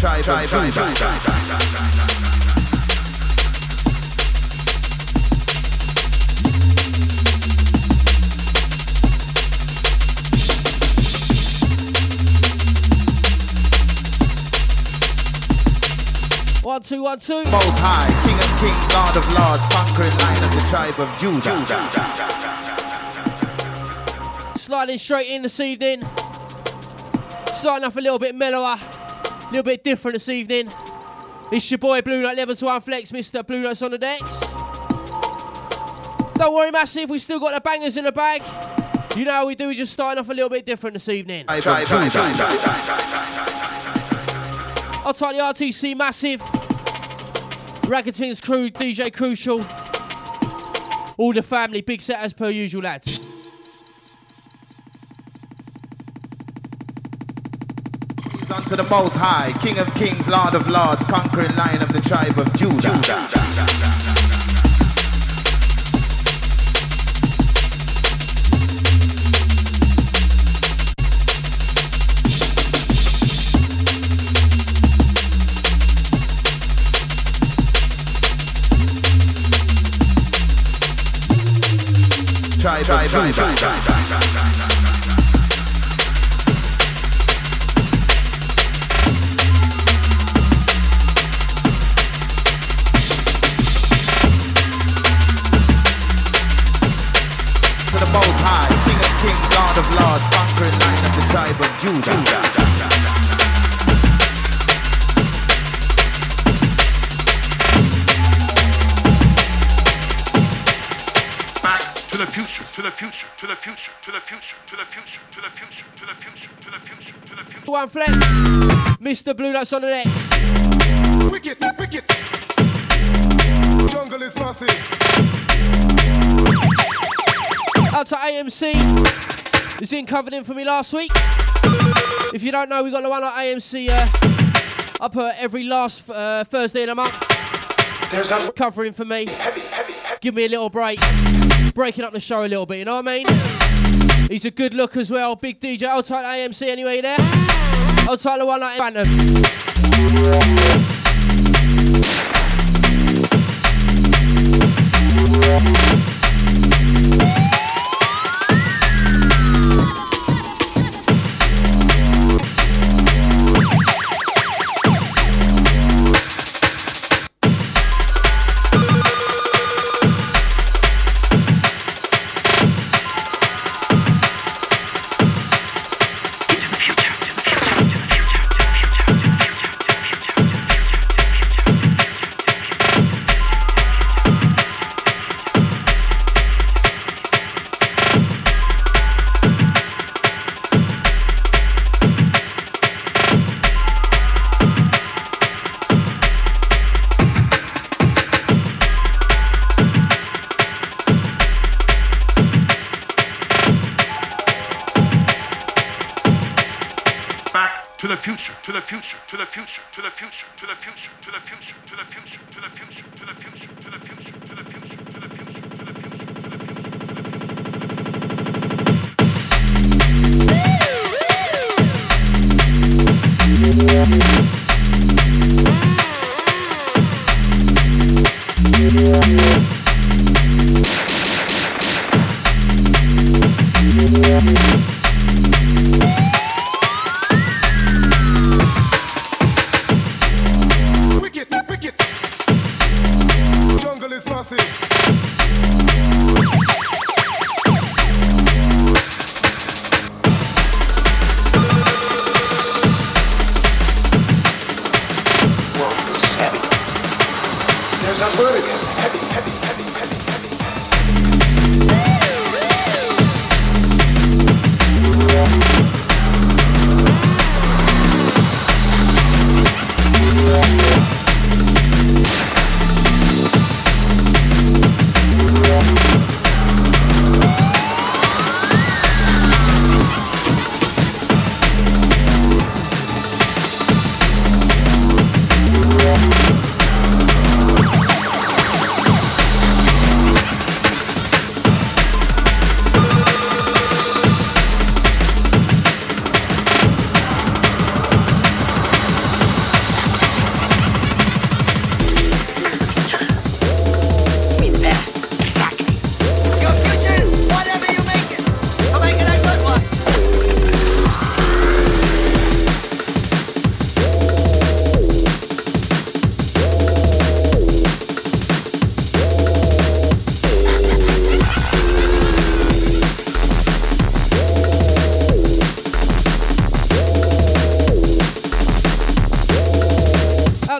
tribe of Judah. One, two, one, two. Most High, King of Kings, Lord of Lords, conquering Lion of the tribe of Judah. Sliding straight in this evening. Starting off a little bit mellower, a little bit different this evening. It's your boy Blue Note 11 to Unflex, Mr. Blue Note's on the decks. Don't worry, Massive, we still got the bangers in the bag. You know how we do, we're just starting off a little bit different this evening. I'll take the RTC Massive, Raggatings crew, DJ Crucial, all the family, big set as per usual, lads. Unto the Most High, King of Kings, Lord of Lords, conquering Lion of the tribe of Judah. Tribe of Judah. Lord of Lords, conquering Lion of the tribe of Judah. Back to the future, to the future, to the future, to the future, to the future, to the future, to the future, to the future, to the future. One flex, Mr. Blue Note's on the next. Wicked, wicked. Jungle is massive. Out to AMC. Is in covered in for me last week. If you don't know, we got the one at AMC up every last Thursday of the month. Covering for me. Give me a little break. Breaking up the show a little bit, you know what I mean? He's a good look as well. Big DJ. I'll take AMC anyway there. I'll take the one at Phantom. To the future, to the future, to the future, to the future, to the future, to the future, to the future, to the future, to the future, to the future, to the future, to the future, to the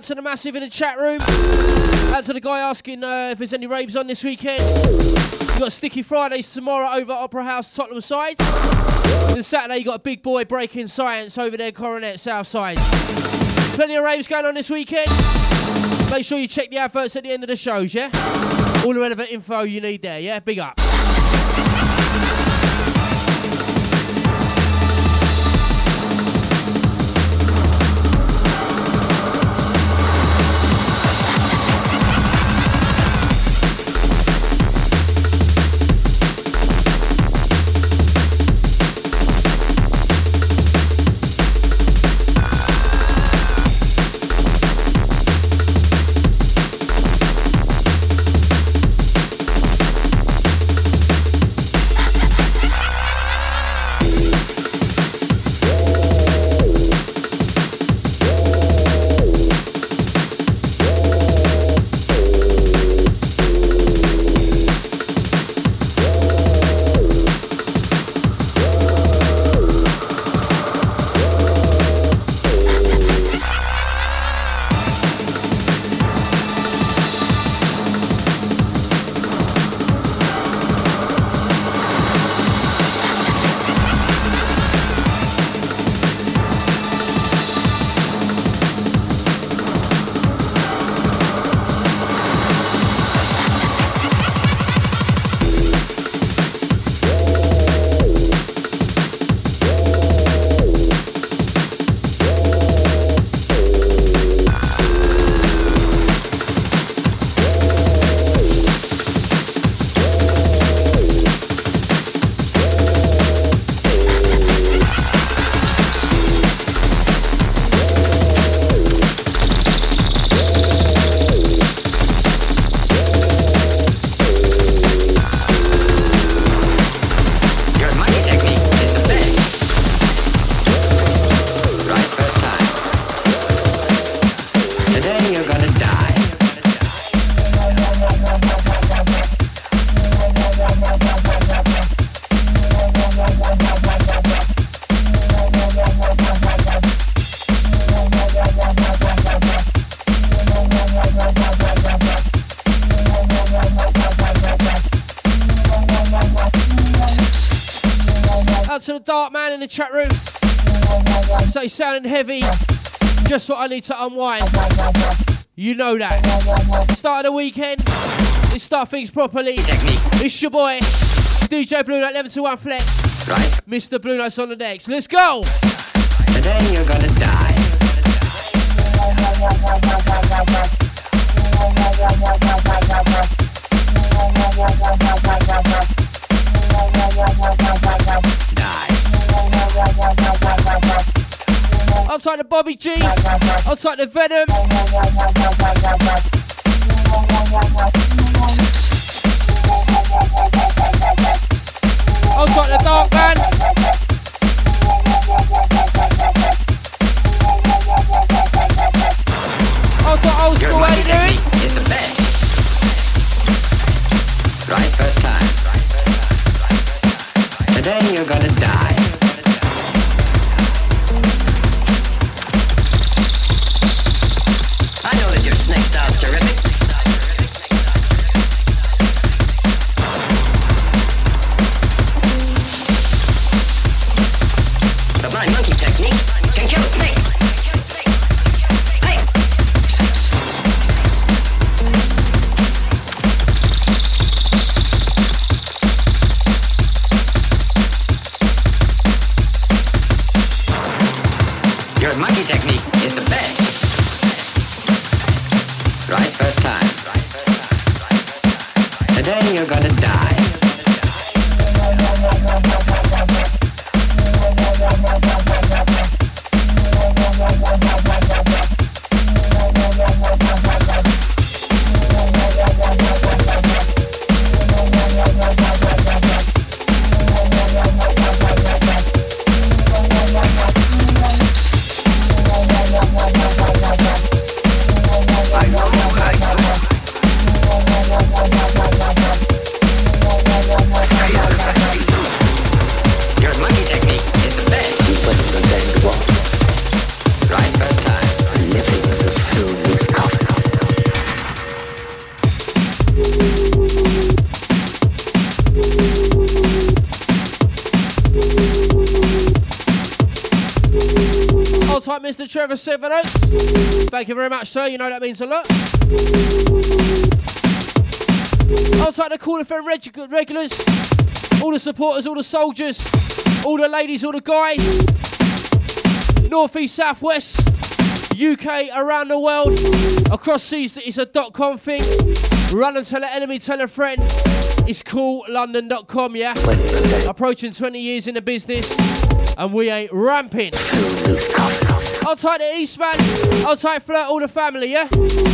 Out to the massive in the chat room. Out to the guy asking if there's any raves on this weekend. You've got Sticky Fridays tomorrow over at Opera House, Tottenham side. Then Saturday you got a big boy breaking science over there, Coronet, South side. Plenty of raves going on this weekend. Make sure you check the adverts at the end of the shows, yeah? All the relevant info you need there, yeah? Big up. To the Dark Man in the chat room. So he's sounding heavy. Just what I need to unwind. You know that. Start of the weekend. Let's start things properly. It's your boy, DJ Blue Note 11 to 1 Flex. Right. Mr. Blue Note's on the decks. Let's go. Today you're gonna die. I'll take the Bobby G. I'll take the Venom. I'll take the Dark Man. I'll take Old School Eddie. It's the best. Right first time. Today you're gonna die. I know that your snake style's terrific. The blind monkey technique can kill a snake. Hey! Your monkey technique is the best. Right first time. Today you're gonna die. Outside Mr. Trevor 70. Thank you very much, sir. You know that means a lot. Outside the Call FM regulars, all the supporters, all the soldiers, all the ladies, all the guys, north, east, south, west, UK, around the world, across seas. It's a .com thing. Run and tell an enemy, tell a friend. It's coollondon.com, yeah? Approaching 20 years in the business, and we ain't ramping. Outside the Eastman, outside Flirt, all the family, yeah?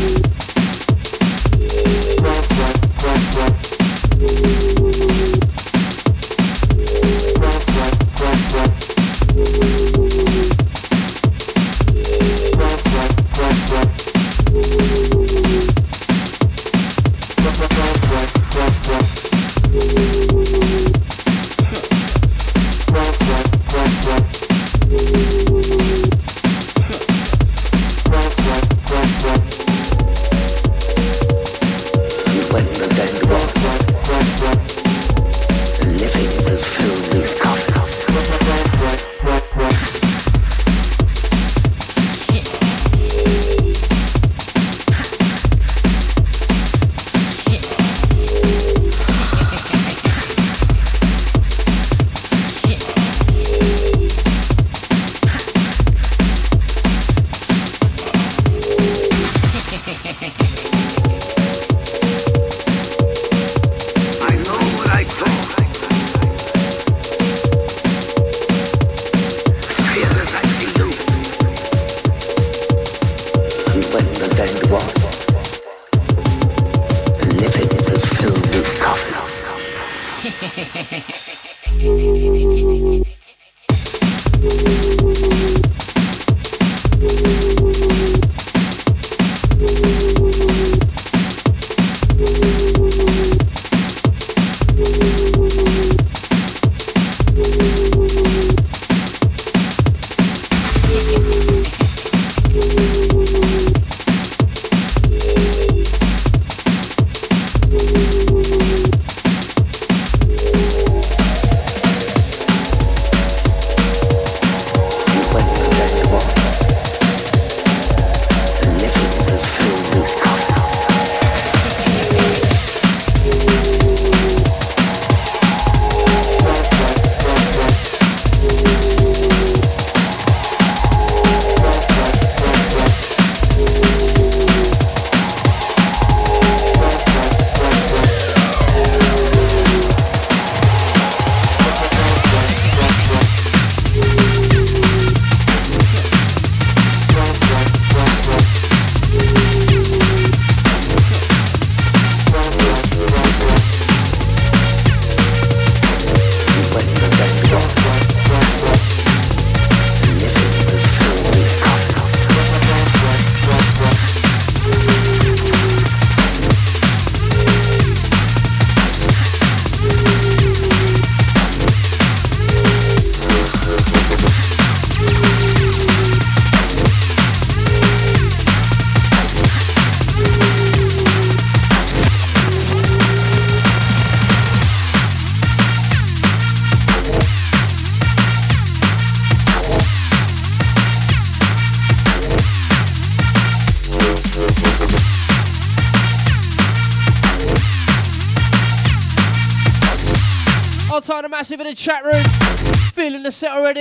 Massive in the chat room, feeling the set already.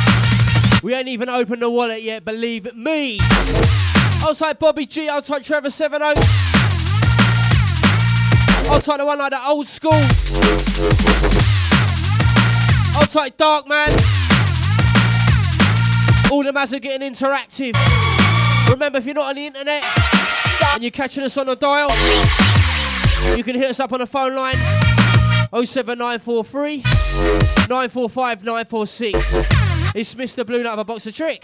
We ain't even opened the wallet yet, believe me. Outside Bobby G, outside Trevor 70. Outside the one like the old school. Outside Dark Man. All the mass are getting interactive. Remember, if you're not on the internet and you're catching us on the dial, you can hit us up on the phone line. 07943 945 946. It's Mr. Blue Nut of a Box of Tricks.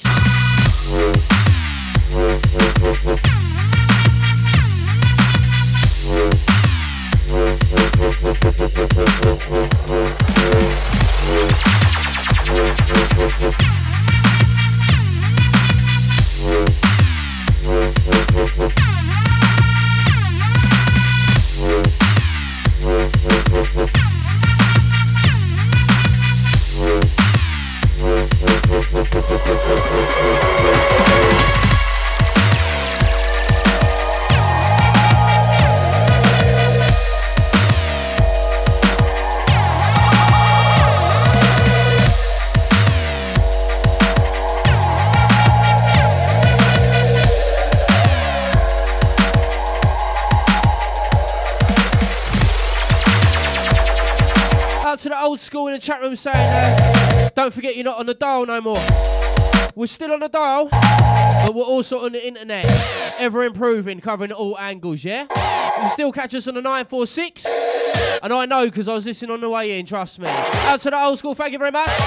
Old School in the chat room saying, don't forget you're not on the dial no more. We're still on the dial, but we're also on the internet. Ever improving, covering all angles, yeah? You can still catch us on the 946. And I know because I was listening on the way in, trust me. Out to the Old School, thank you very much.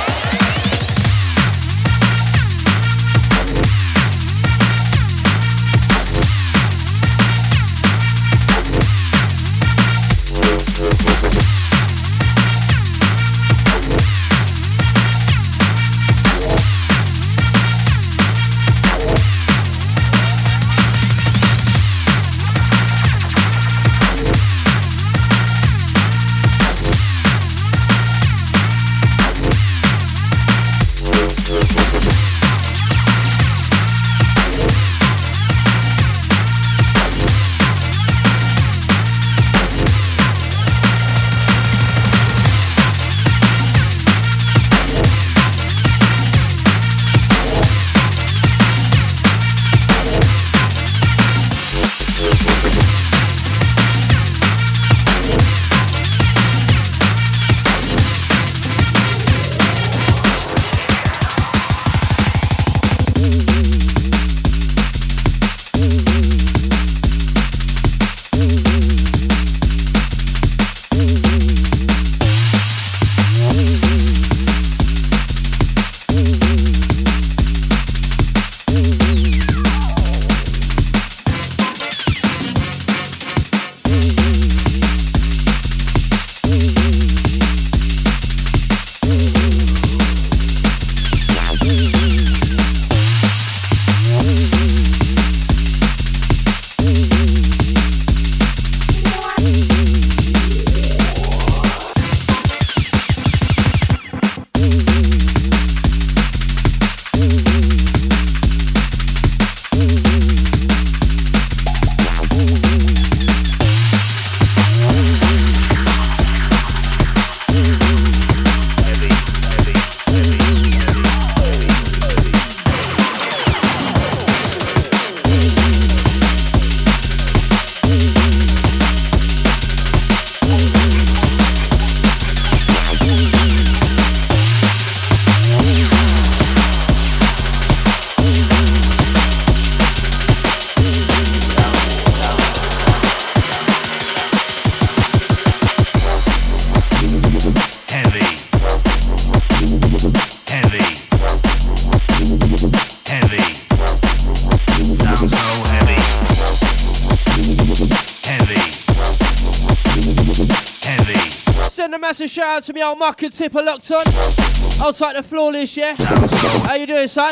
Massive shout out to me old Muck and Tipper locked on. I'll take the flawless, yeah? How you doing, son?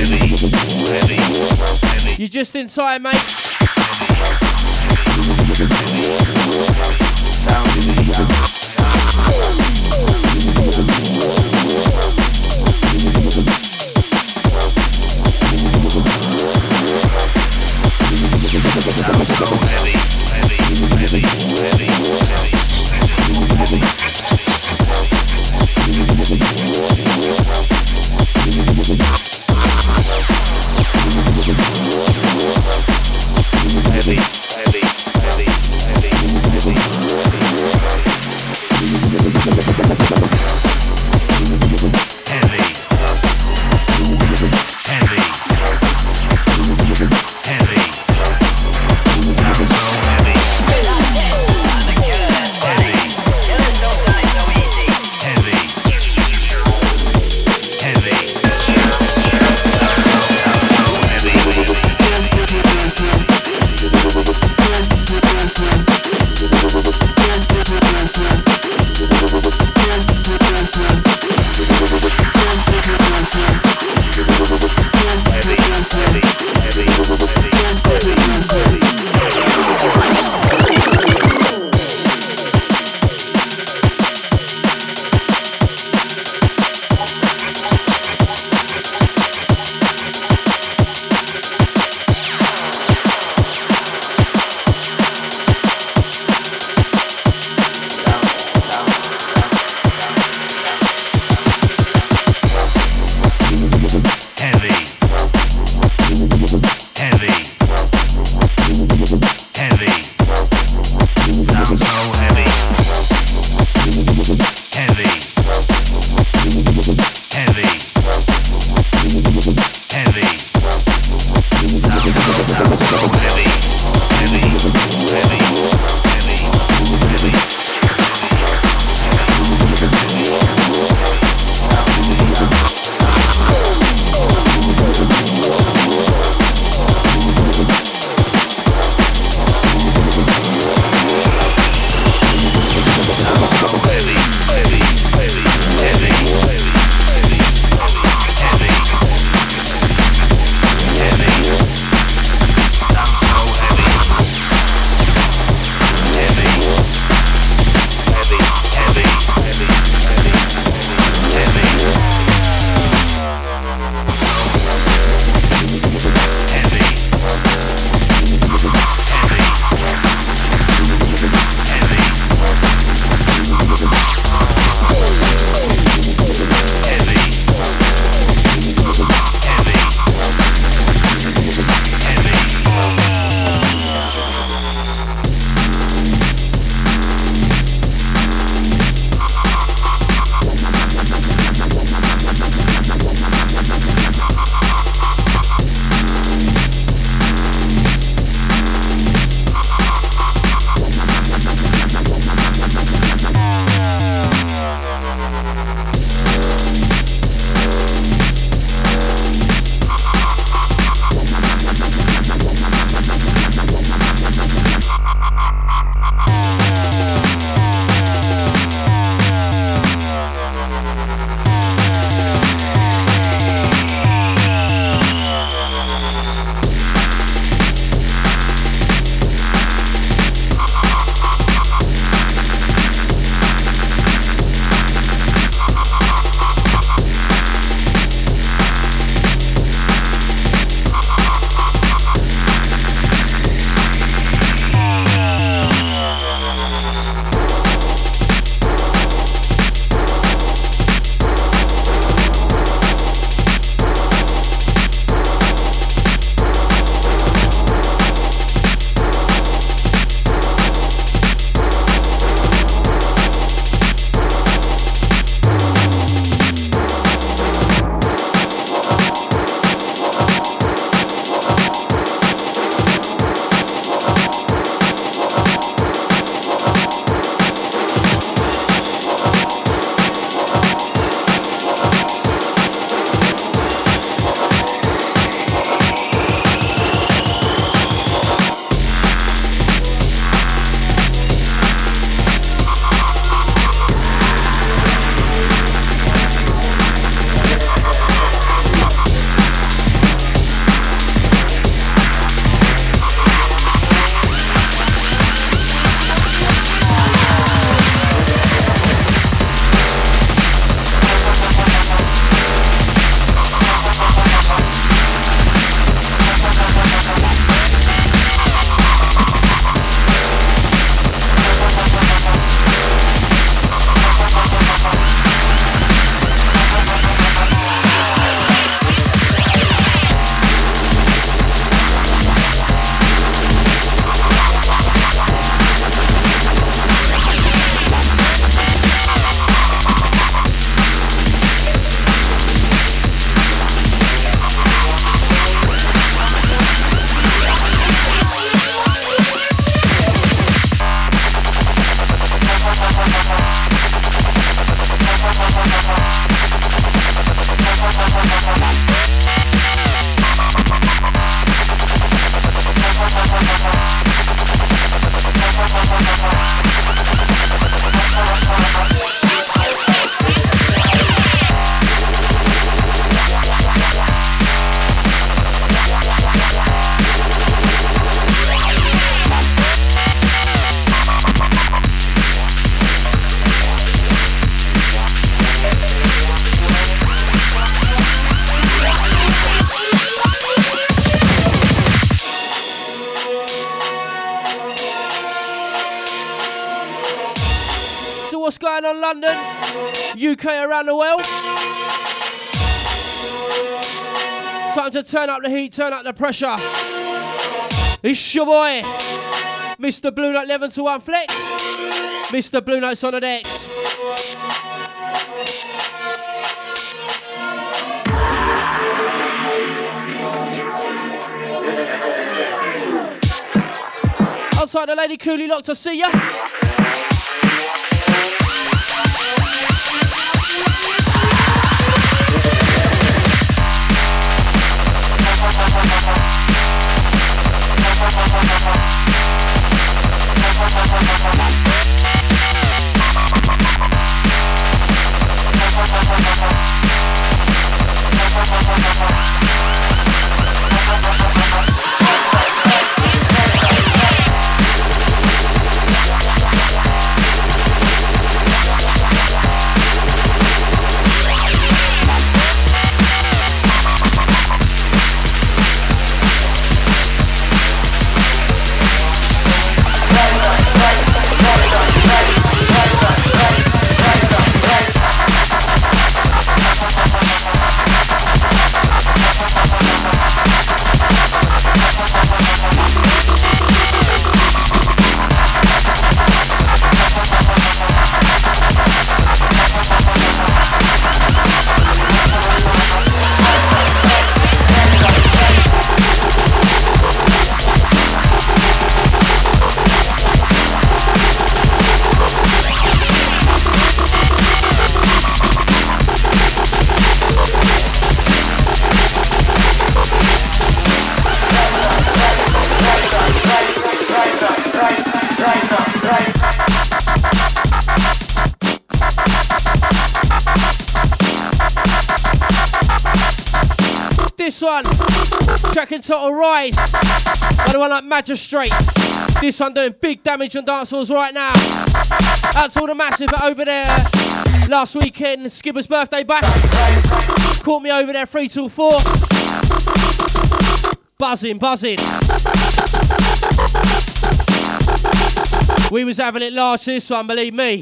You just in time, mate. Sounds so heavy, heavy, heavy, heavy, heavy, heavy. Sounds so going on, London? UK around the world? Time to turn up the heat, turn up the pressure. It's your boy, Mr. Blue Note 11 to 1 Flex. Mr. Blue Note's on the decks. Outside the Lady Cooley Lock to see ya. This one, track entitled Rise, by the one like Magistrate. This one doing big damage on dance halls right now. Out to all the massive over there last weekend, Skibber's birthday bash. Caught me over there 3 till 4. Buzzing. We was having it large this one, believe me.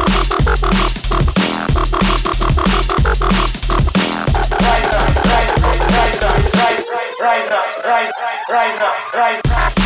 Rise up.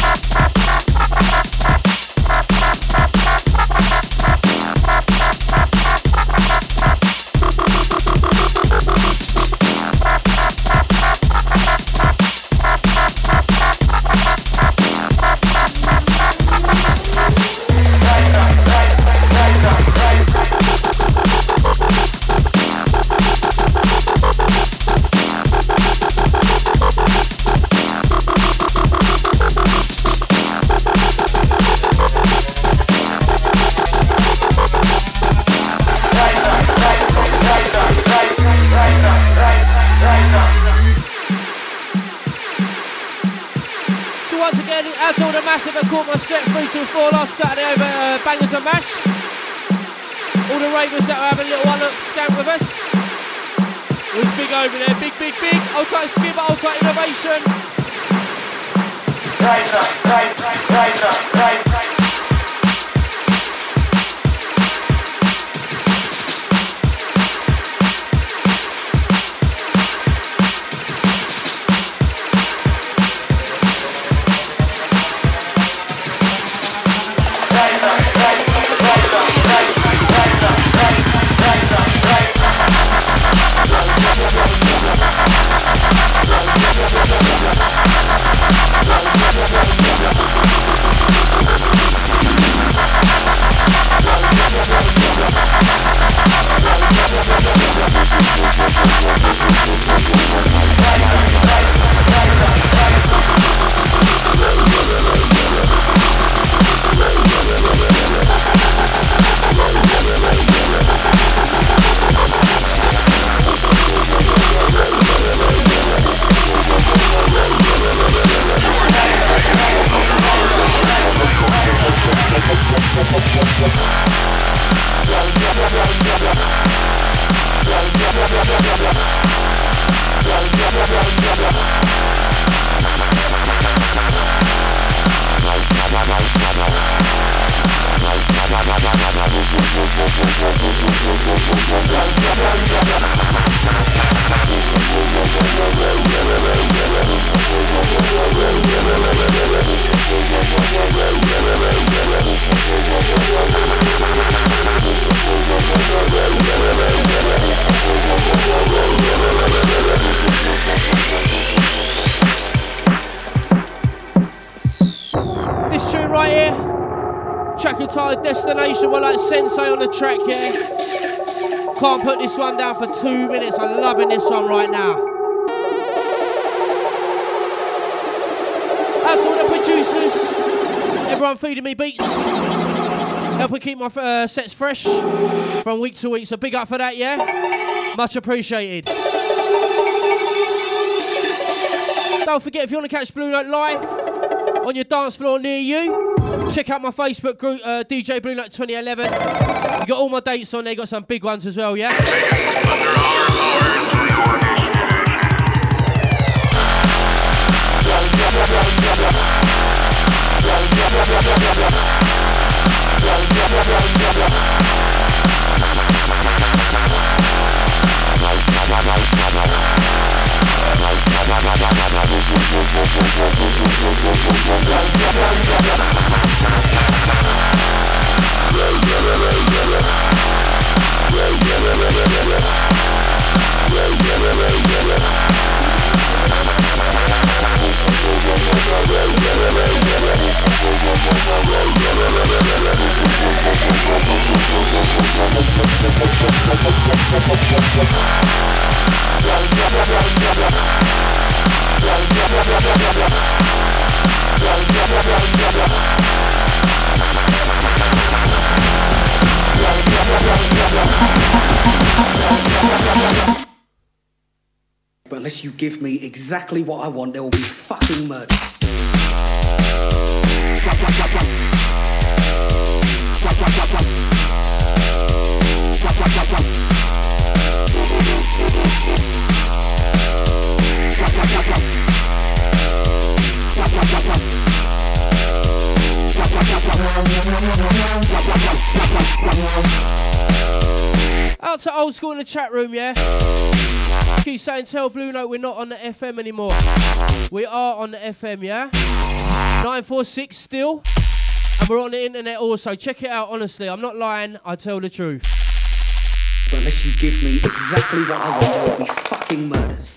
Out to all the massive that caught my set 3 till 4 last Saturday over Bangers and Mash. All the ravers that were having a little one look scam with us. It was big over there, big. Old tight Skibber, old tight Innovation. Rise up. This tune right here, track entitled Destination, we're like Sensei on the track here. Can't put this one down for 2 minutes. I'm loving this one right now. Out to all the producers, everyone feeding me beats, helping keep my sets fresh from week to week. So big up for that, yeah? Much appreciated. Don't forget, if you want to catch Blue Note live on your dance floor near you, check out my Facebook group, DJ Blue Note 2011. You got all my dates on there, got some big ones as well, yeah? But unless you give me exactly what I want, there will be fucking murder. Out to old school in the chat room, yeah? Keep saying, tell Blue Note we're not on the FM anymore. We are on the FM, yeah? 946 still. And we're on the internet also. Check it out, honestly. I'm not lying. I tell the truth. But unless you give me exactly what I want, there will be fucking murders.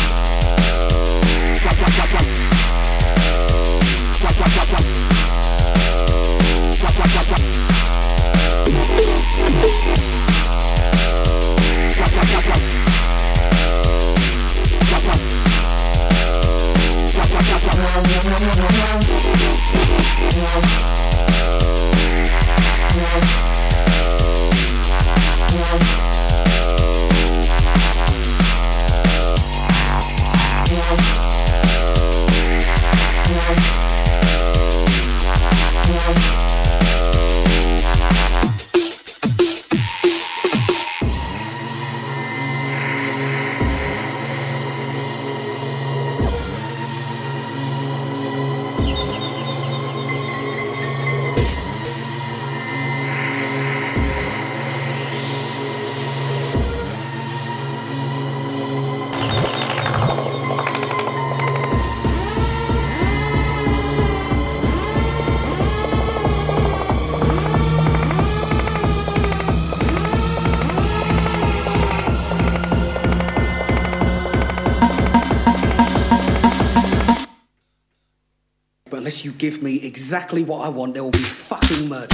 Unless you give me exactly what I want, there will be fucking murder.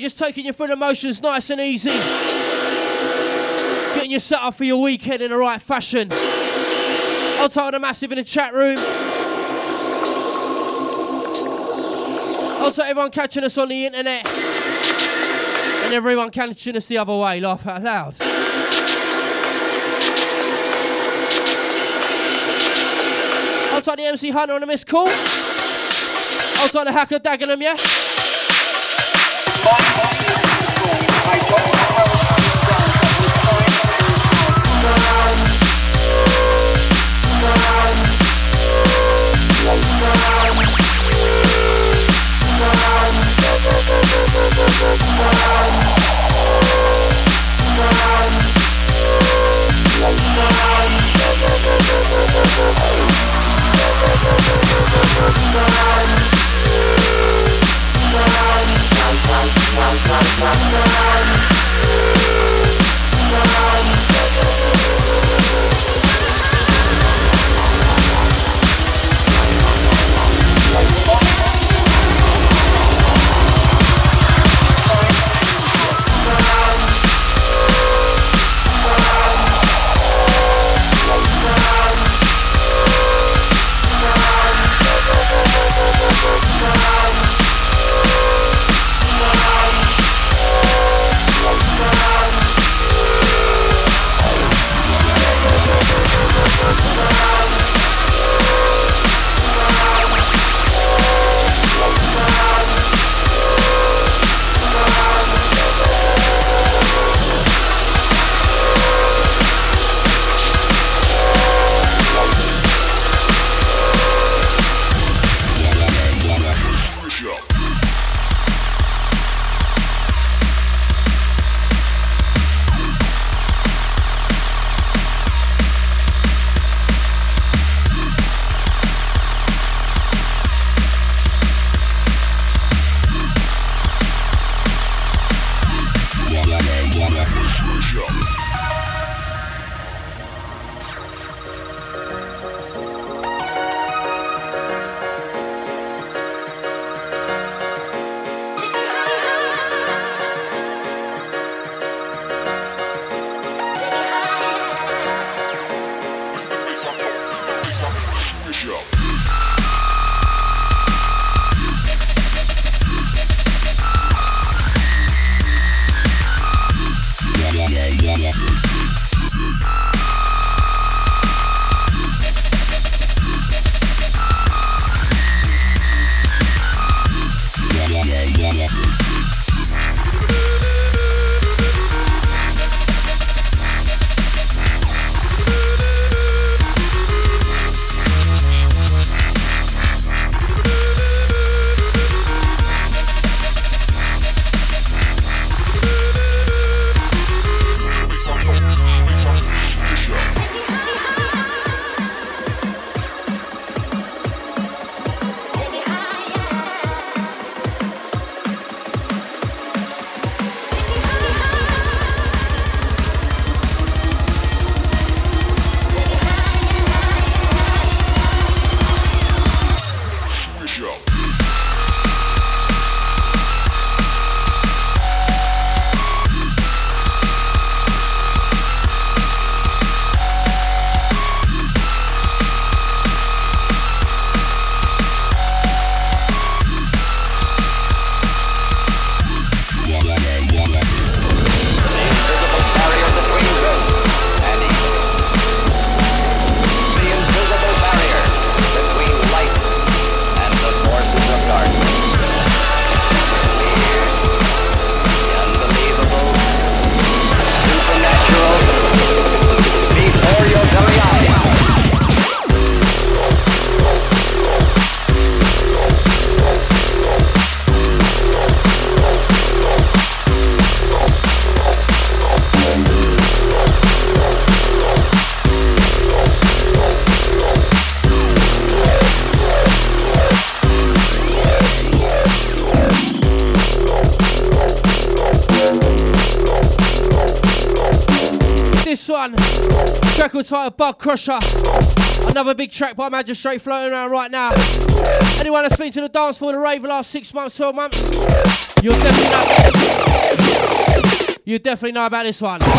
just taking you through the motions nice and easy. Getting you set up for your weekend in the right fashion. I'll talk to the massive in the chat room. I'll tell everyone catching us on the internet. And everyone catching us the other way. Laugh out loud. I'll talk the MC Hunter on the missed call. I'll talk the Hacker Dagenham, yeah? one. Track titled Bug Crusher. Another big track by Magistrate floating around right now. Anyone that's been to the dance floor, the rave the last 6 months, 12 months, you'll definitely know. You definitely know about this one.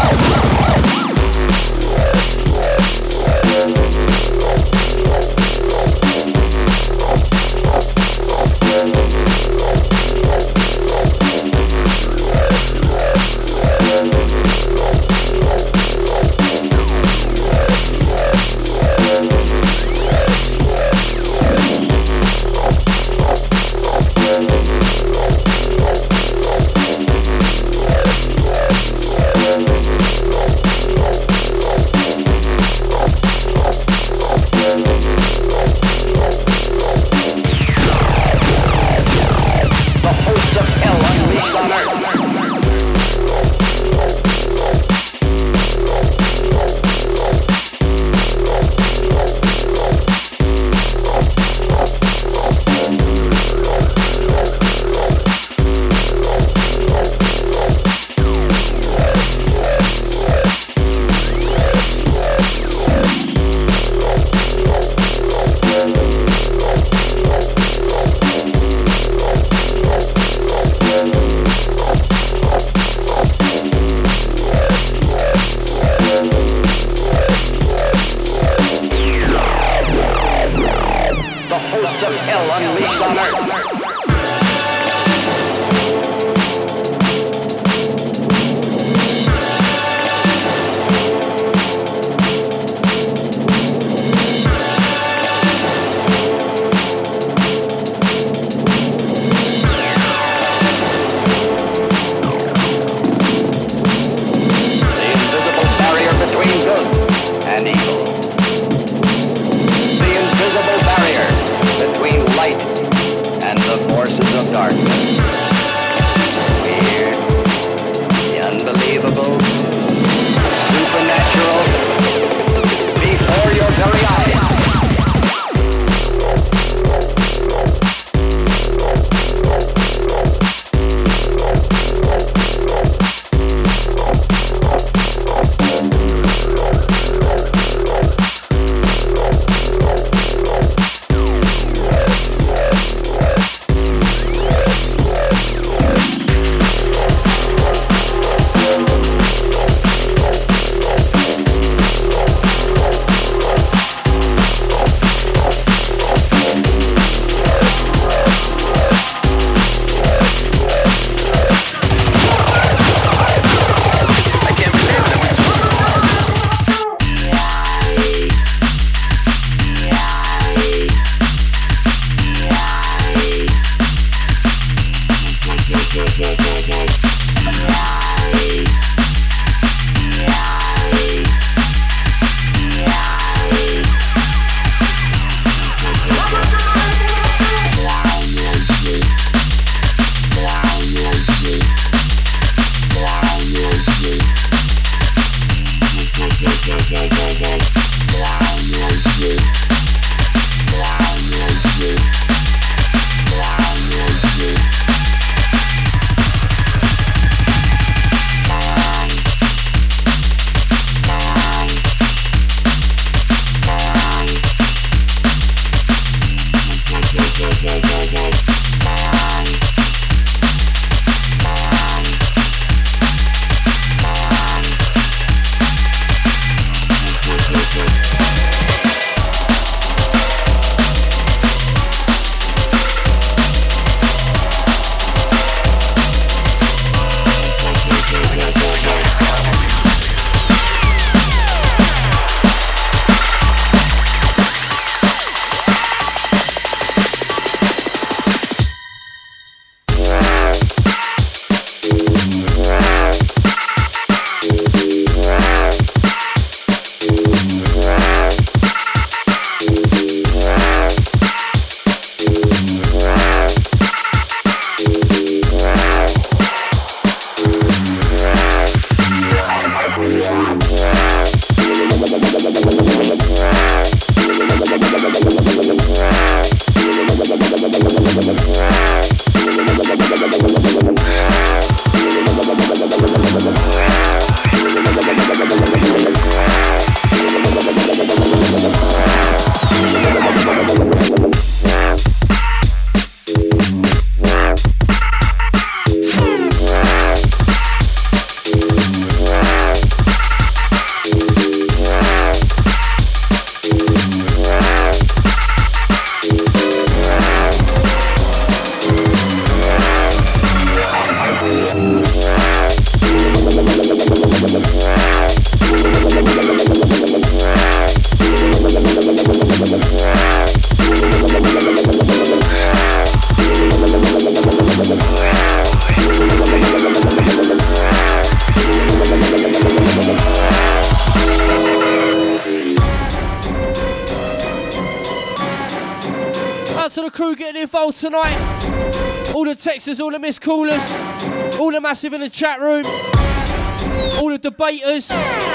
Out to the crew getting involved tonight. All the texters, all the missed callers, all the massive in the chat room, all the debaters.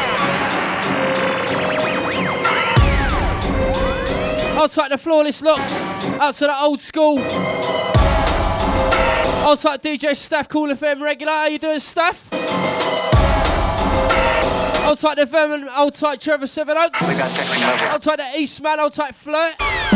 I'll take the flawless locks. Out to the old school. I'll take DJ Staff, Cool FM regular. How you doing, Staff? I'll take the Venom. I'll take Trevor Seven Oaks. I'll take the Eastman. I'll take Flirt.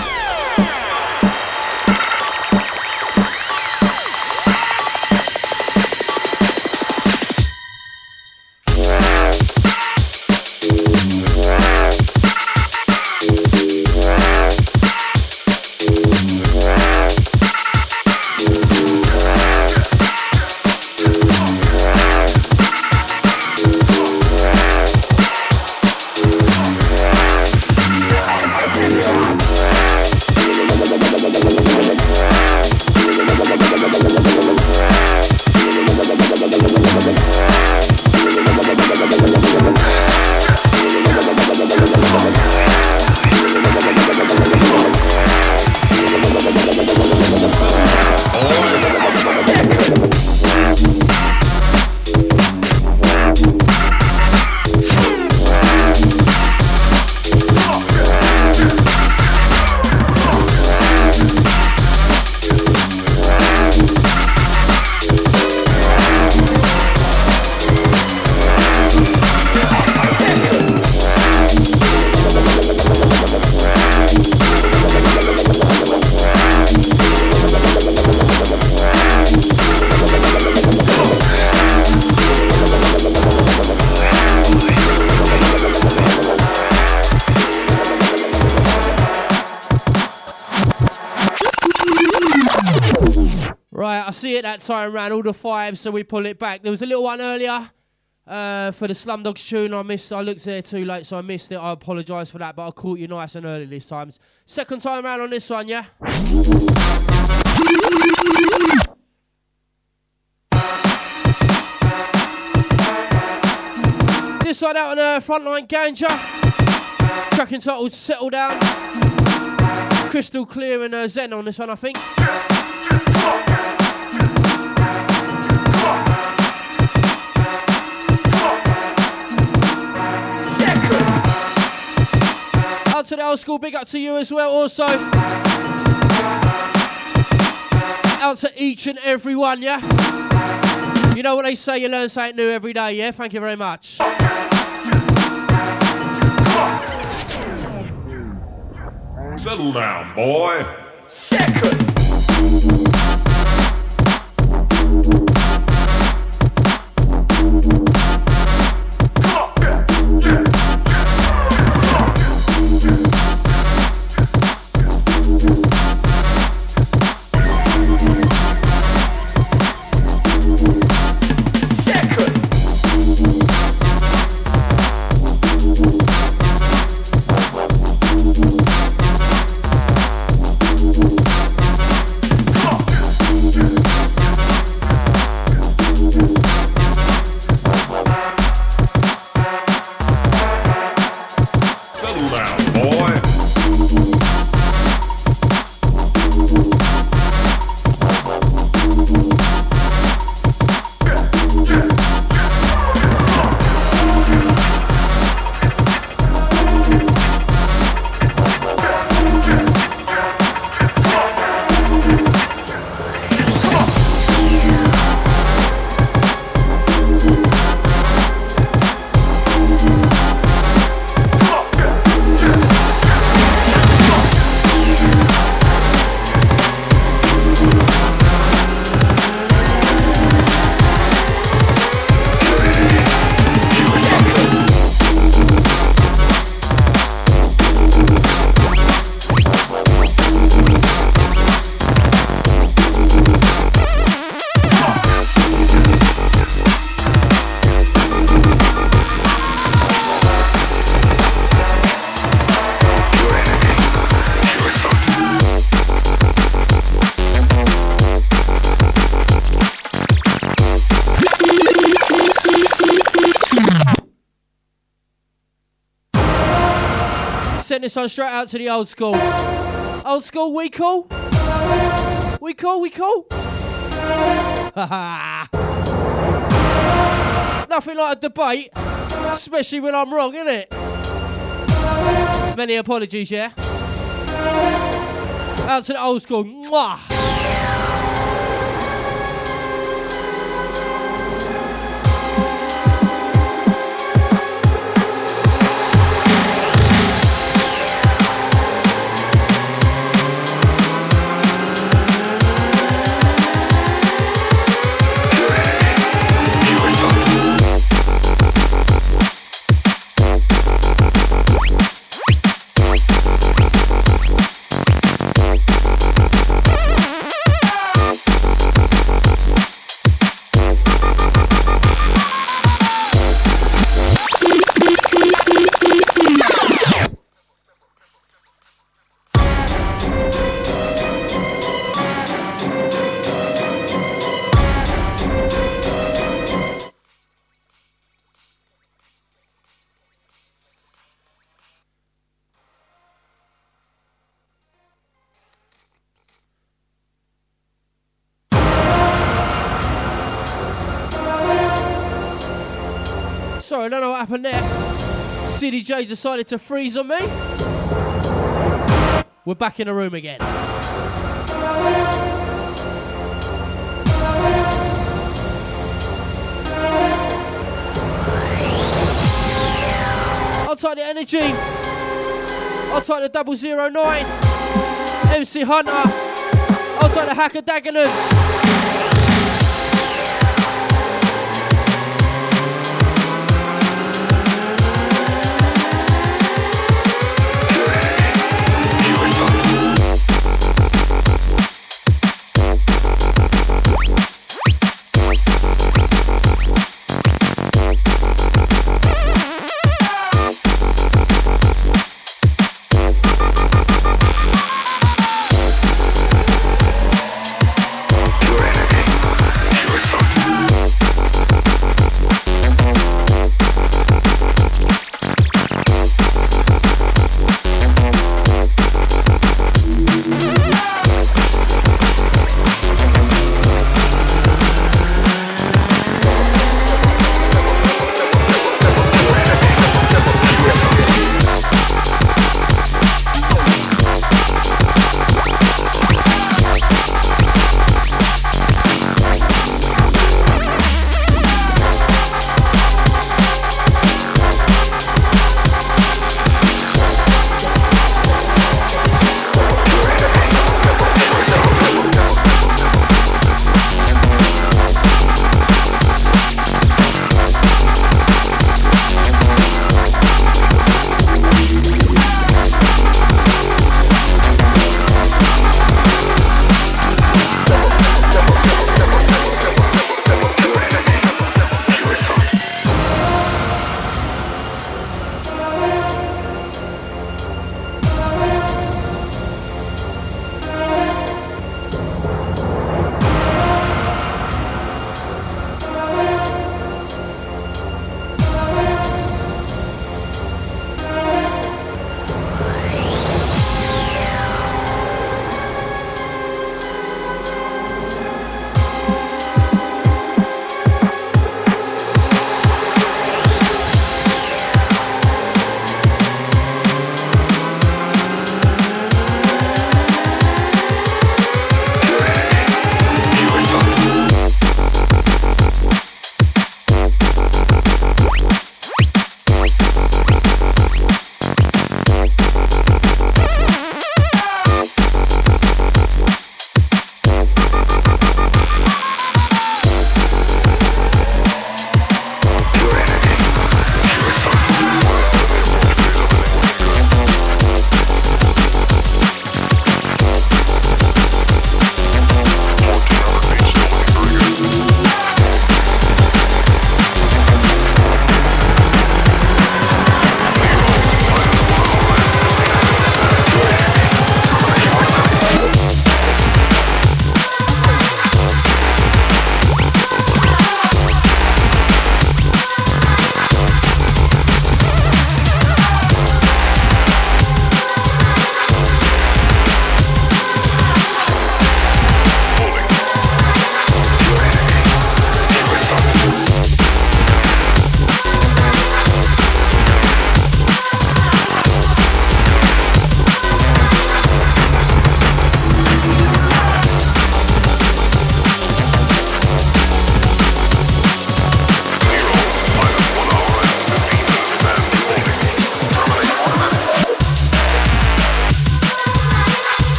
I see it that time round, all the fives, so we pull it back. There was a little one earlier for the Slumdogs tune. I looked there too late, so I missed it. I apologise for that, but I caught you nice and early this time. Second time round on this one, yeah? This one out on Frontline Ganja. Track entitled Settle Down. Crystal Clear and Zen on this one, I think. Out to the old school, big up to you as well also. Out to each and every one, yeah? You know what they say, you learn something new every day, yeah? Thank you very much. Settle down, boy. send this one straight out to the old school. Old school, we cool? We cool, we cool? Nothing like a debate, especially when I'm wrong, innit? Many apologies, yeah? Out to the old school. Mwah! Sorry, I don't know what happened there. CDJ decided to freeze on me. We're back in the room again. I'll take the energy. I'll take the 009. MC Hunter. I'll take the Hacker Dagenham.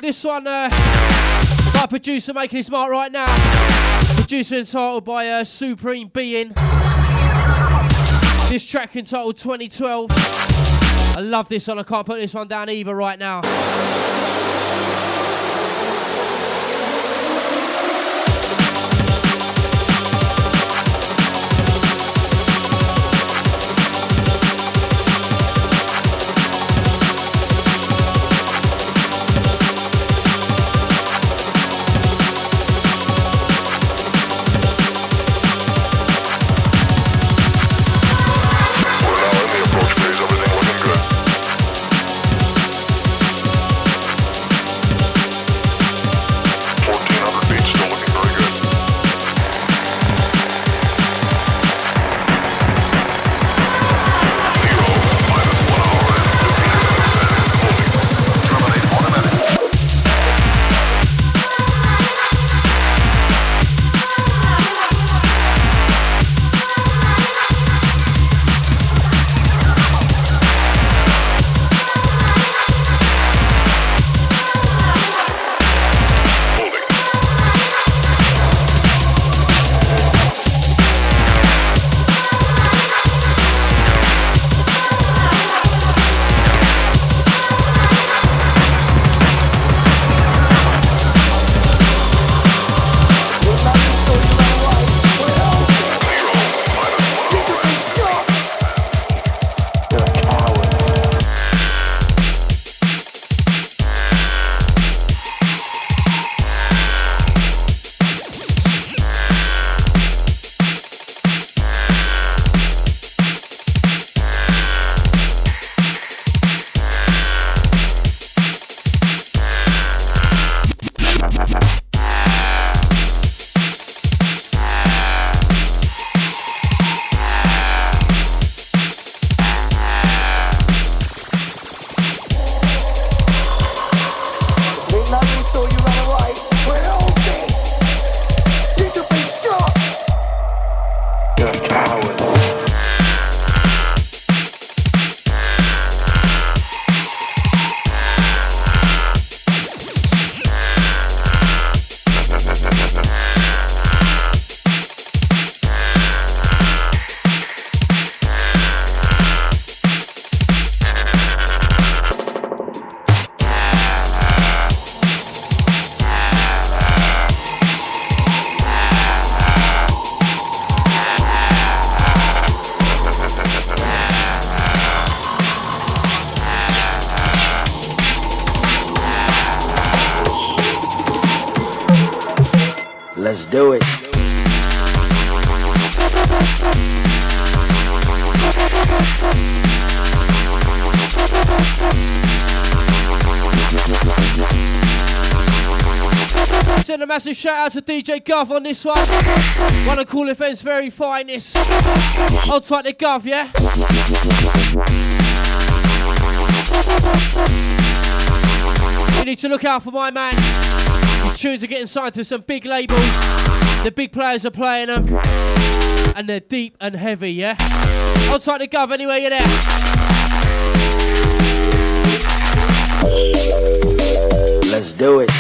this one by a producer making his mark right now. Producer entitled by Supreme Being. This track entitled 2012. I love this one. I can't put this one down either right now. Let's do it. Send a massive shout out to DJ Gov on this one. One of Cool FM's very finest. Hold tight to Gov, yeah? You need to look out for my man. His tunes are getting signed to some big labels. The big players are playing them. And they're deep and heavy, yeah? Hold tight to Gov anywhere you're there. Let's do it.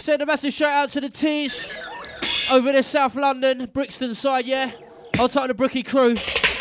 Send a massive shout out to the Tees over there, South London, Brixton side, yeah? I'll talk to the Brookie crew.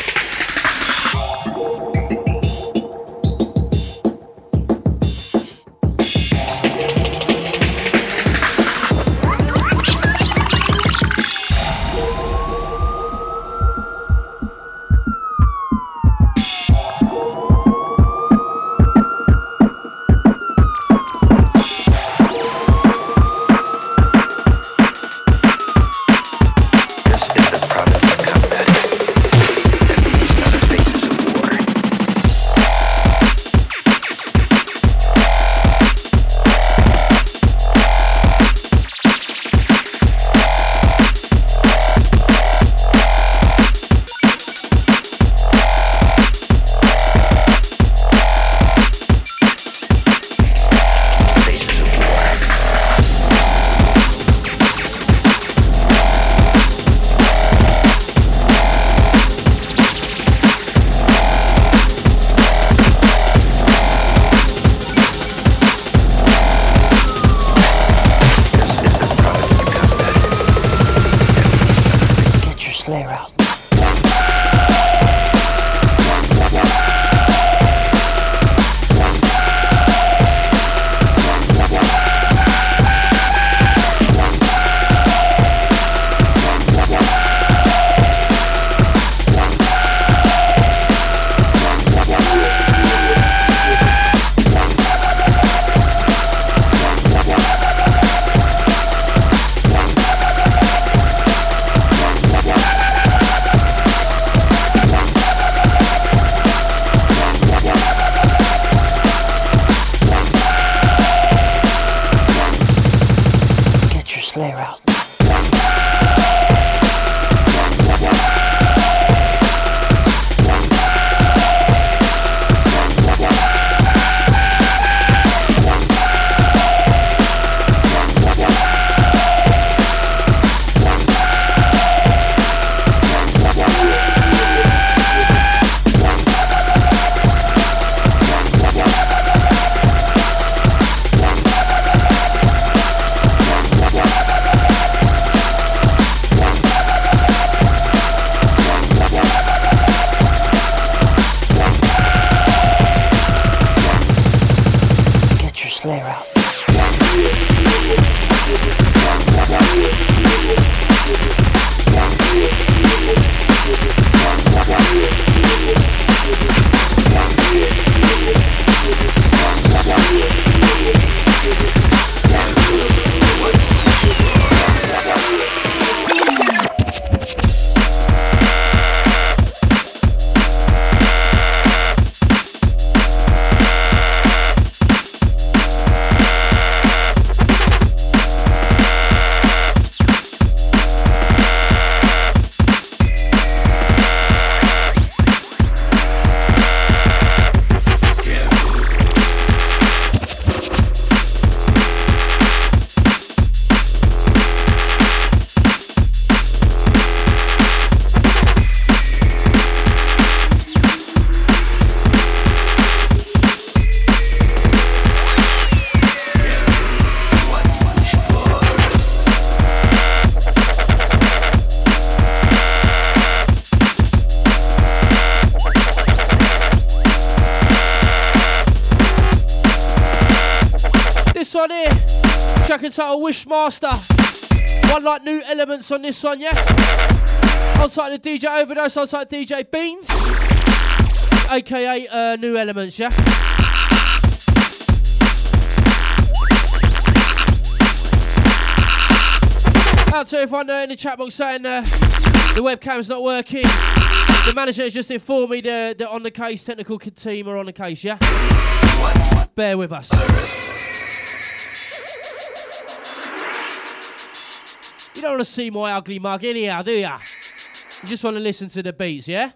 Title Wishmaster. One like New Elements on this one, yeah? On site the DJ Overdose, on site DJ Beans, aka New Elements, yeah? Out to everyone in the chat box saying the webcam's not working. The manager has just informed me they're on the case, technical team are on the case, yeah? Bear with us. You don't want to see my ugly mug anyhow, do ya? You just want to listen to the beats, yeah?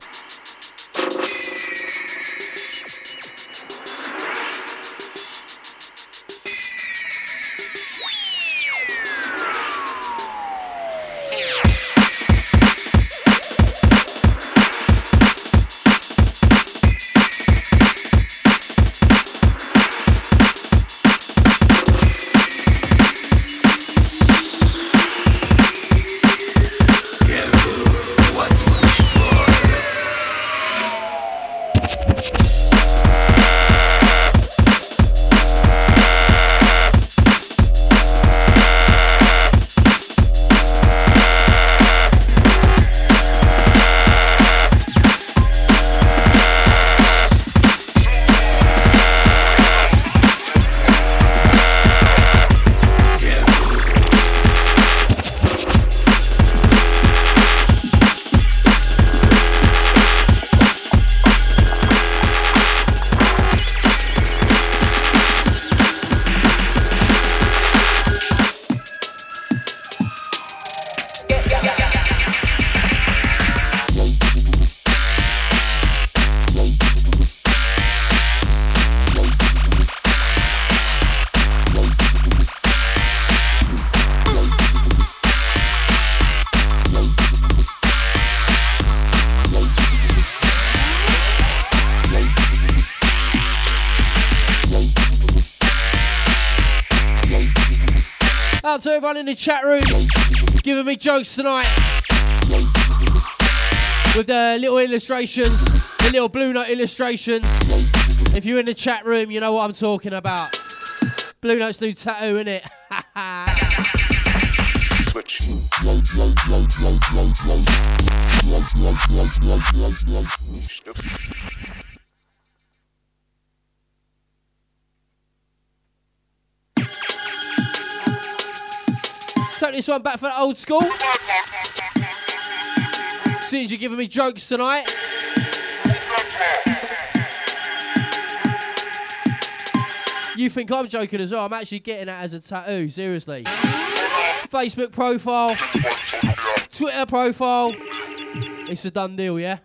Out to everyone in the chat room, giving me jokes tonight. With the little illustrations, the little Blue Note illustrations. If you're in the chat room, you know what I'm talking about. Blue Note's new tattoo, innit? Switch. Take this one back for the old school. Since you're giving me jokes tonight. You think I'm joking as well? I'm actually getting that as a tattoo, seriously. Facebook profile, Twitter profile. It's a done deal, yeah?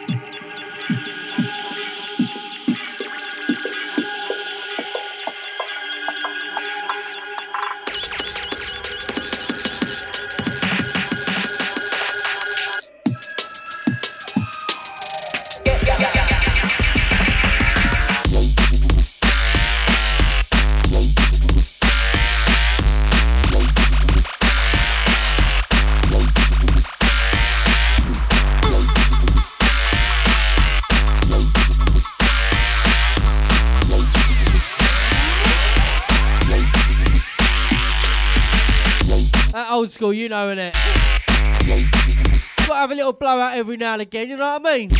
Old school, you know, innit? Gotta have a little blowout every now and again, you know what I mean?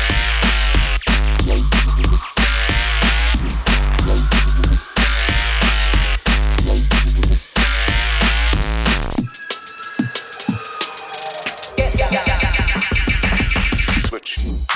Switch.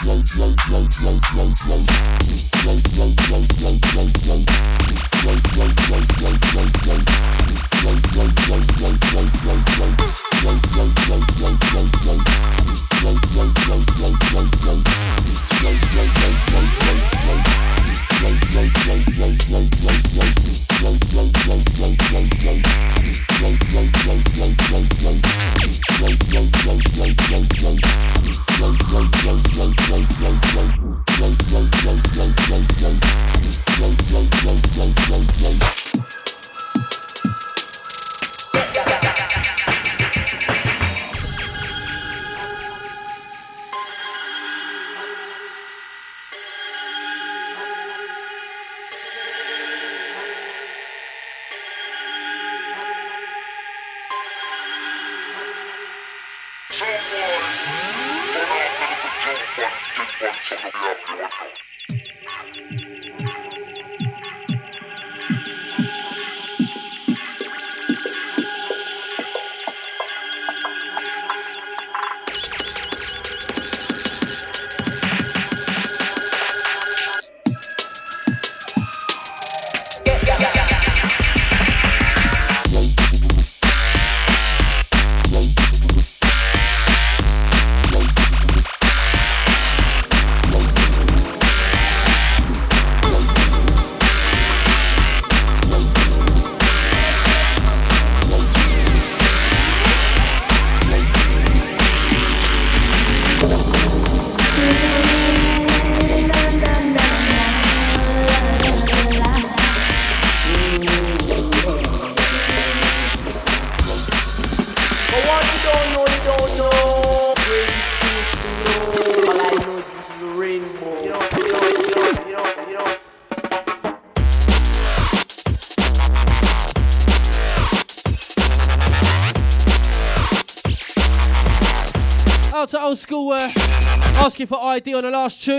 To old school asking for ID on the last tune.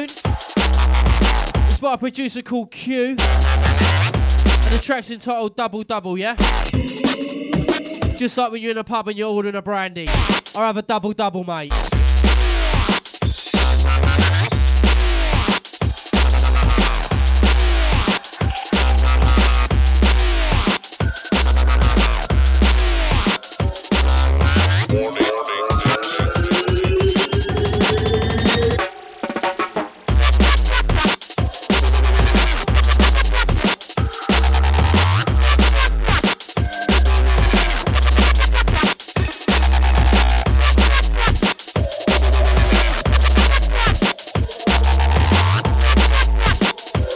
It's by a producer called Q. And the track's entitled Double Double, yeah? Just like when you're in a pub and you're ordering a brandy. I'll have a double double, mate.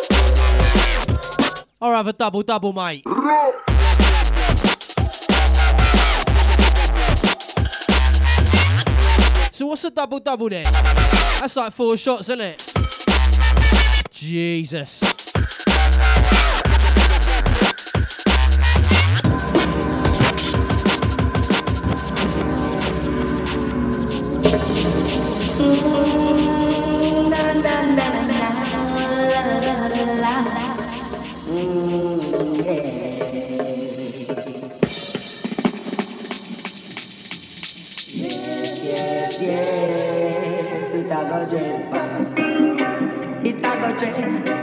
Or have a double double, mate. What's a double then? That's like 4 shots, isn't it? Jesus. Yes, it a go dread pass. It a go dread.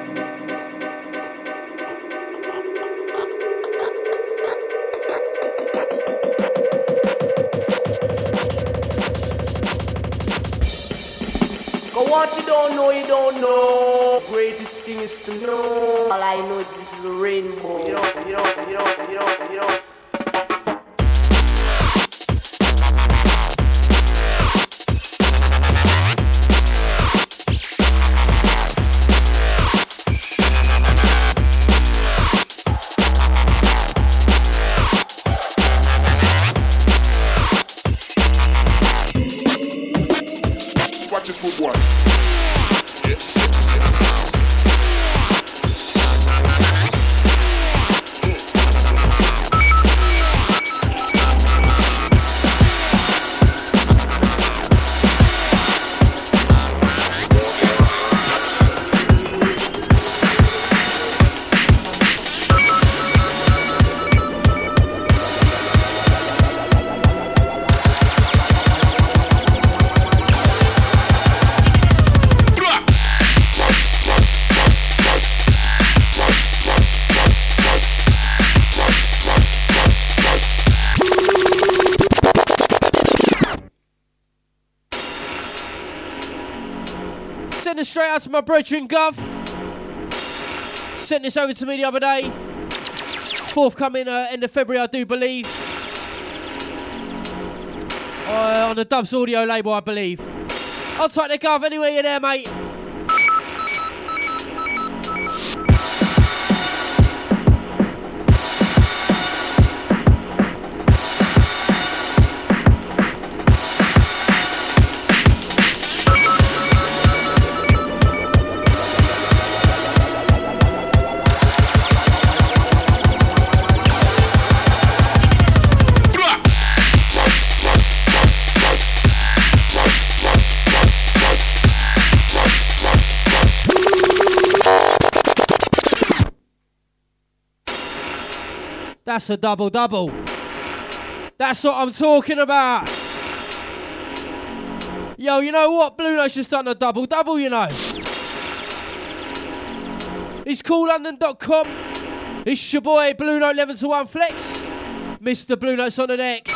Cause what you don't know, you don't know. Greatest thing is to know. All I know, this is a rainbow. You know. Watch this football. Send this straight out to my brethren Gov. Sent this over to me the other day. Forthcoming end of February, I do believe. On the Dubs Audio label, I believe. I'll take the Gov anywhere you're there, mate. That's a double-double. That's what I'm talking about. Yo, you know what? Blue Note's just done a double-double, you know. It's coollondon.com. It's your boy, Blue Note 11 to 1 Flex. Mr. Blue Note's on the decks.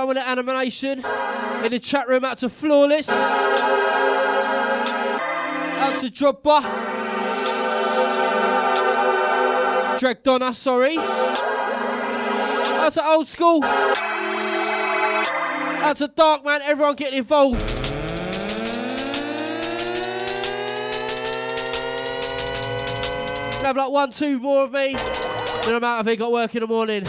everyone with the animation in the chat room. Out to Flawless. Out to Drogba. Drag Donna, sorry. Out to Old School. Out to Dark Man, everyone getting involved. Have like 1, 2 more of me. Then I'm out of here, got work in the morning.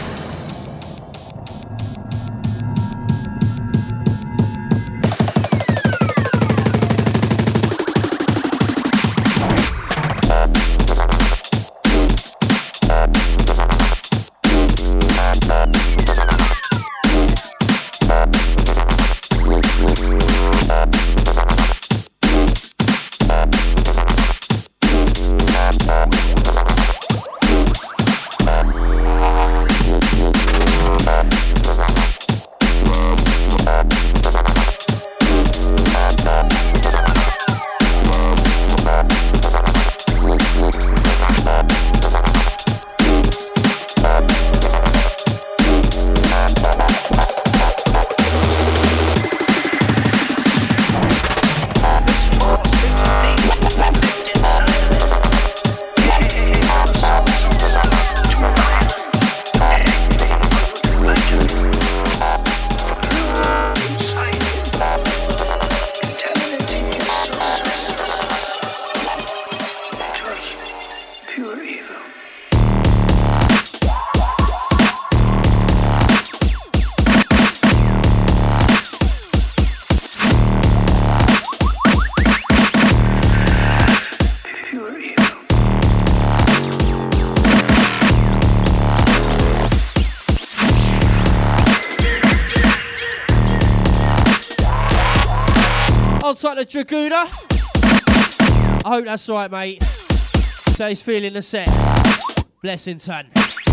Like the Dragooner. I hope that's right, mate. So he's feeling the set. Blessington.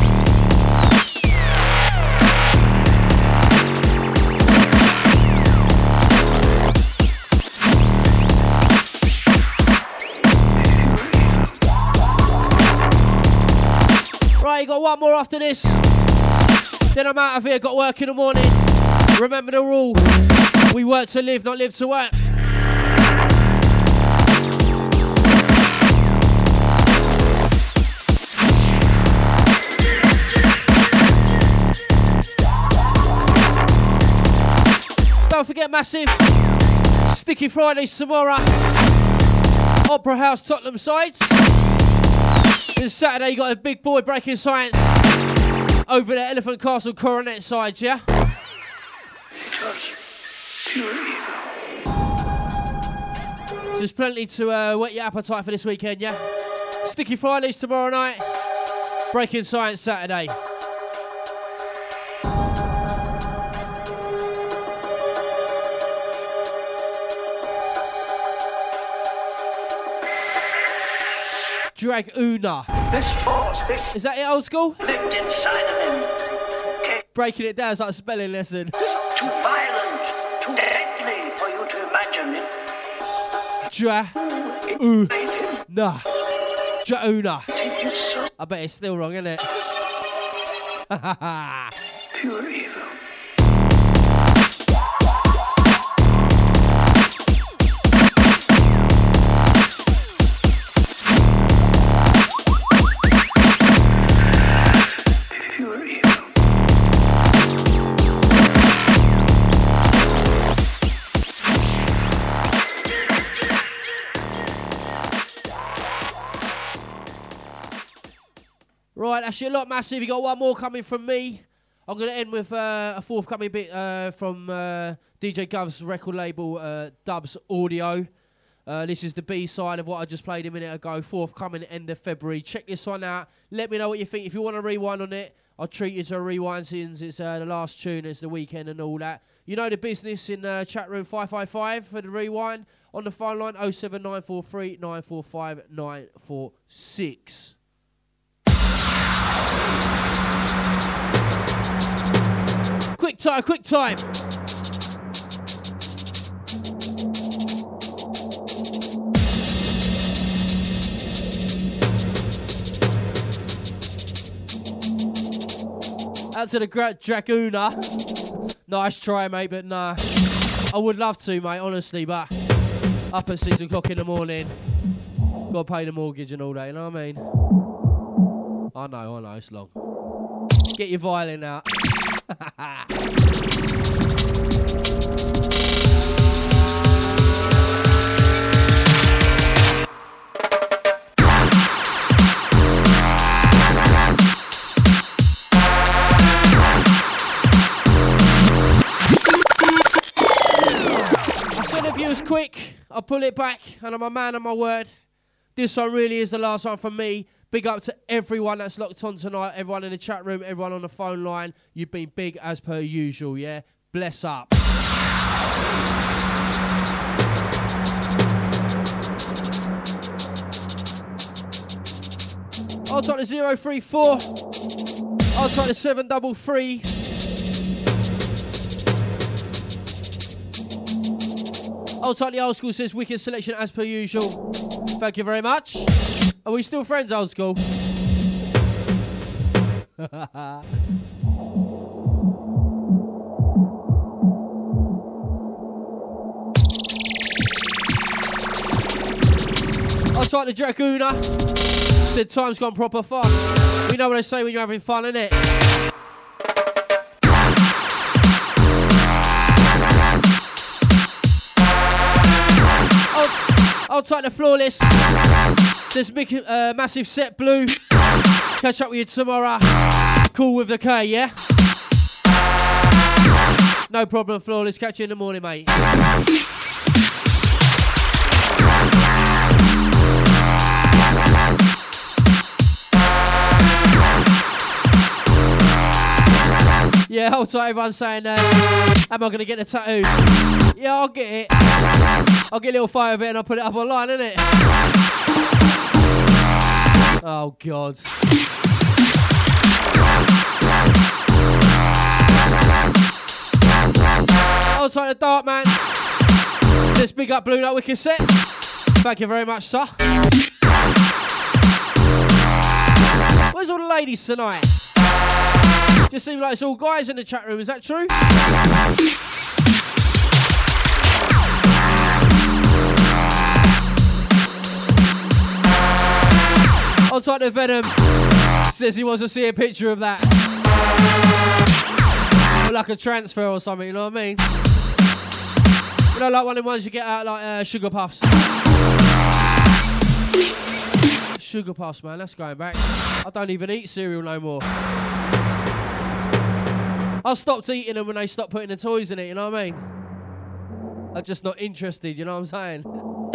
Right, you got one more after this. Then I'm out of here, got work in the morning. Remember the rule. We work to live, not live to work. Don't forget, massive Sticky Fridays tomorrow. Opera House, Tottenham sides. Then Saturday you got a big boy Breaking Science over the Elephant Castle Coronet sides, yeah? So there's plenty to whet your appetite for this weekend, yeah? Sticky Fridays tomorrow night. Breaking Science Saturday. Dragooner. This force, Is that it, Old School? lived inside of him. Breaking it down is like a spelling lesson. Too violent, too deadly for you to imagine it. Dragooner. I bet it's still wrong, isn't it? Pure evil. Right, that's your lot, massive. You got one more coming from me. I'm going to end with a forthcoming bit from DJ Gov's record label, Dubs Audio. This is the B-side of what I just played a minute ago, forthcoming end of February. Check this one out. Let me know what you think. If you want to rewind on it, I'll treat you to a rewind since it's the last tune, it's the weekend and all that. You know the business in chat room 555 for the rewind. On the phone line 07943 945 946. Quick time. Out to the Dragooner. Nice try, mate, but nah. I would love to, mate, honestly, but up at 6 o'clock in the morning, gotta pay the mortgage and all that, you know what I mean? I know, it's long. Get your violin out. Quick, I'll pull it back, and I'm a man of my word. This one really is the last one from me. Big up to everyone that's locked on tonight, everyone in the chat room, everyone on the phone line. You've been big as per usual, yeah? Bless up. I'll take the 034. I'll take the 733. Old Tightly Old School says wicked selection as per usual. Thank you very much. Are we still friends, Old School? I'll take the Dragooner. Said time's gone proper fast. We know what they say when you're having fun, innit? I'll take the Flawless. This big, massive set blue. Catch up with you tomorrow. Cool with the K, yeah? No problem, Flawless. Catch you in the morning, mate. Yeah, hold tight, everyone's saying, am I going to get the tattoo? Yeah, I'll get it. I'll get a little photo of it and I'll put it up online, innit? Oh, God. Hold tight, the Dark Man. Says big up Blue Note Wicked set. Thank you very much, sir. Where's all the ladies tonight? Just seems like it's all guys in the chat room, is that true? I'll type the Venom. Says he wants to see a picture of that. Or like a transfer or something, you know what I mean? You know, like one of the ones you get out like Sugar Puffs. Sugar Puffs, man, that's going back. I don't even eat cereal no more. I stopped eating them when they stopped putting the toys in it, you know what I mean? I'm just not interested, you know what I'm saying?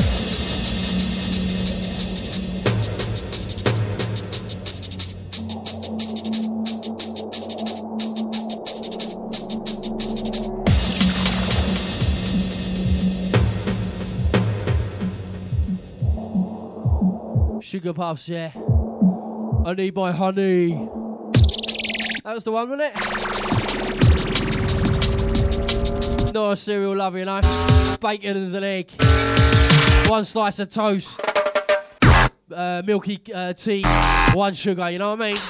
Sugar Puffs, yeah. I need my honey. That was the one, wasn't it? Not a cereal lover, you know. Bacon and an egg. One slice of toast. Milky tea. One sugar, you know what I mean?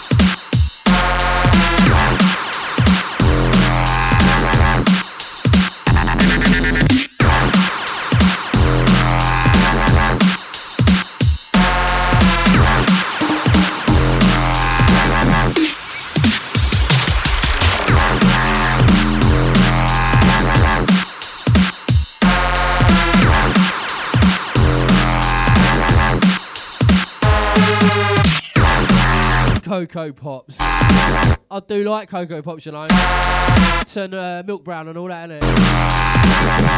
Cocoa Pops. I do like Cocoa Pops, you know. Turn milk brown and all that, innit?